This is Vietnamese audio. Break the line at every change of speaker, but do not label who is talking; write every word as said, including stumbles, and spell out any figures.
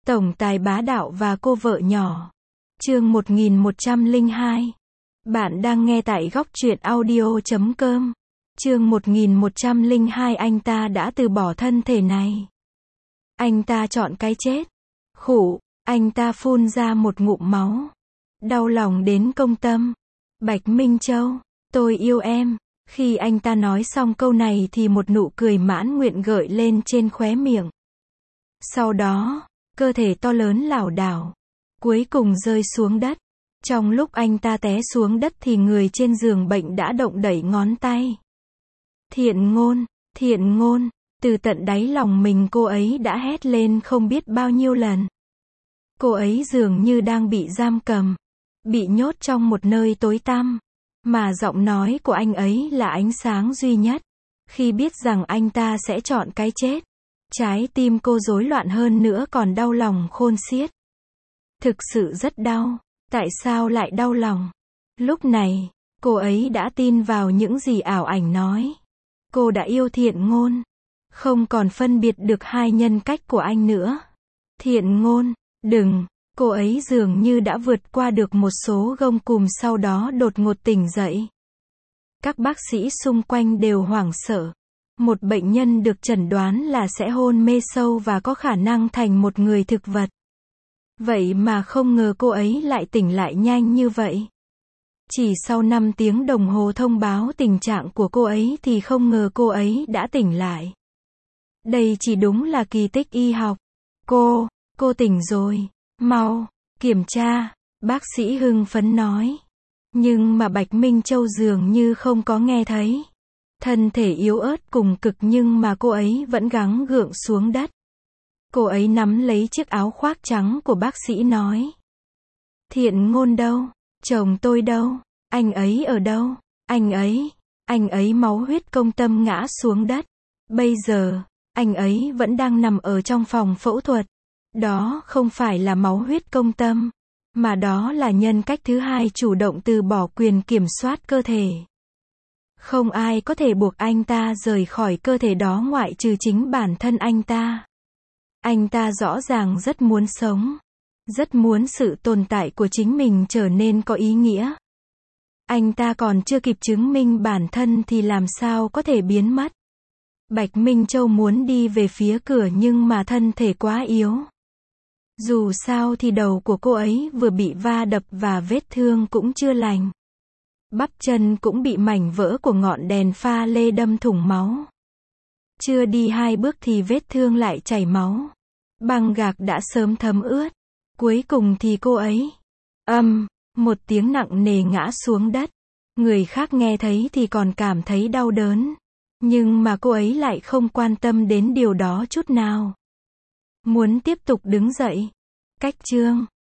Tổng tài bá đạo và cô vợ nhỏ. Chương một nghìn một trăm lẻ hai. Bạn đang nghe tại góc truyện audio chấm com. Chương một nghìn một trăm lẻ hai. Anh ta đã từ bỏ thân thể này. Anh ta chọn cái chết. Khụ, anh ta phun ra một ngụm máu. Đau lòng đến công tâm. Bạch Minh Châu, tôi yêu em. Khi anh ta nói xong câu này thì một nụ cười mãn nguyện gợi lên trên khóe miệng. Sau đó, cơ thể to lớn lảo đảo, cuối cùng rơi xuống đất. Trong lúc anh ta té xuống đất thì người trên giường bệnh đã động đẩy ngón tay. Thiện Ngôn, Thiện Ngôn, từ tận đáy lòng mình cô ấy đã hét lên không biết bao nhiêu lần. Cô ấy dường như đang bị giam cầm, bị nhốt trong một nơi tối tăm, mà giọng nói của anh ấy là ánh sáng duy nhất. Khi biết rằng anh ta sẽ chọn cái chết, trái tim cô rối loạn hơn nữa còn đau lòng khôn xiết. Thực sự rất đau. Tại sao lại đau lòng? Lúc này, cô ấy đã tin vào những gì ảo ảnh nói. Cô đã yêu Thiện Ngôn, không còn phân biệt được hai nhân cách của anh nữa. Thiện Ngôn, đừng, cô ấy dường như đã vượt qua được một số gông cùm, sau đó đột ngột tỉnh dậy. Các bác sĩ xung quanh đều hoảng sợ. Một bệnh nhân được chẩn đoán là sẽ hôn mê sâu và có khả năng thành một người thực vật. Vậy mà không ngờ cô ấy lại tỉnh lại nhanh như vậy. Chỉ sau năm tiếng đồng hồ thông báo tình trạng của cô ấy thì không ngờ cô ấy đã tỉnh lại. Đây chỉ đúng là kỳ tích y học. Cô, cô tỉnh rồi, mau, kiểm tra, bác sĩ hưng phấn nói. Nhưng mà Bạch Minh Châu dường như không có nghe thấy. Thân thể yếu ớt cùng cực nhưng mà cô ấy vẫn gắng gượng xuống đất. Cô ấy nắm lấy chiếc áo khoác trắng của bác sĩ nói. Thiện Ngôn đâu? Chồng tôi đâu? Anh ấy ở đâu? Anh ấy, anh ấy máu huyết công tâm ngã xuống đất. Bây giờ, anh ấy vẫn đang nằm ở trong phòng phẫu thuật. Đó không phải là máu huyết công tâm, mà đó là nhân cách thứ hai chủ động từ bỏ quyền kiểm soát cơ thể. Không ai có thể buộc anh ta rời khỏi cơ thể đó ngoại trừ chính bản thân anh ta. Anh ta rõ ràng rất muốn sống, rất muốn sự tồn tại của chính mình trở nên có ý nghĩa. Anh ta còn chưa kịp chứng minh bản thân thì làm sao có thể biến mất. Bạch Minh Châu muốn đi về phía cửa nhưng mà thân thể quá yếu. Dù sao thì đầu của cô ấy vừa bị va đập và vết thương cũng chưa lành. Bắp chân cũng bị mảnh vỡ của ngọn đèn pha lê đâm thủng máu. Chưa đi hai bước thì vết thương lại chảy máu. Băng gạc đã sớm thấm ướt. Cuối cùng thì cô ấy, âm, một tiếng nặng nề ngã xuống đất. Người khác nghe thấy thì còn cảm thấy đau đớn. Nhưng mà cô ấy lại không quan tâm đến điều đó chút nào. Muốn tiếp tục đứng dậy. Cách chương